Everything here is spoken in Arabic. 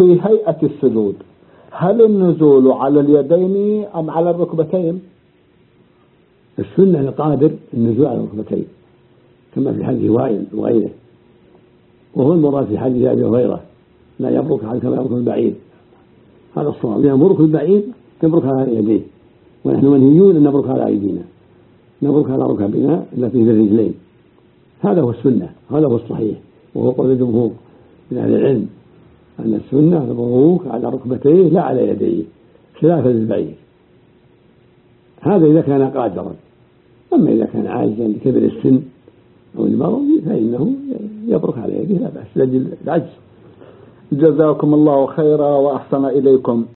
في هيئة السجود هل النزول على اليدين أم على الركبتين؟ السنة القادر النزول على الركبتين كما في حديث وائل وغيره، وهو المراد في حديث أبي هريرة لا يبرك كما يبرك البعير. هذا الصواب، يبرك البعير يبرك على يديه، ونحن منهيون أن نبرك على أيدينا، نبرك على ركبنا التي في الرجلين. هذا هو السنة، هذا هو الصحيح، وهو قول الجمهور من أهل العلم أن السنة البروك على ركبتيه لا على يديه خلافا للبعير. هذا إذا كان قادرا، أما إذا كان عاجزا لكبر السن أو المرض فإنه يبرك على يديه لا بأس لأجل العجز. جزاكم الله خيرا وأحسن إليكم.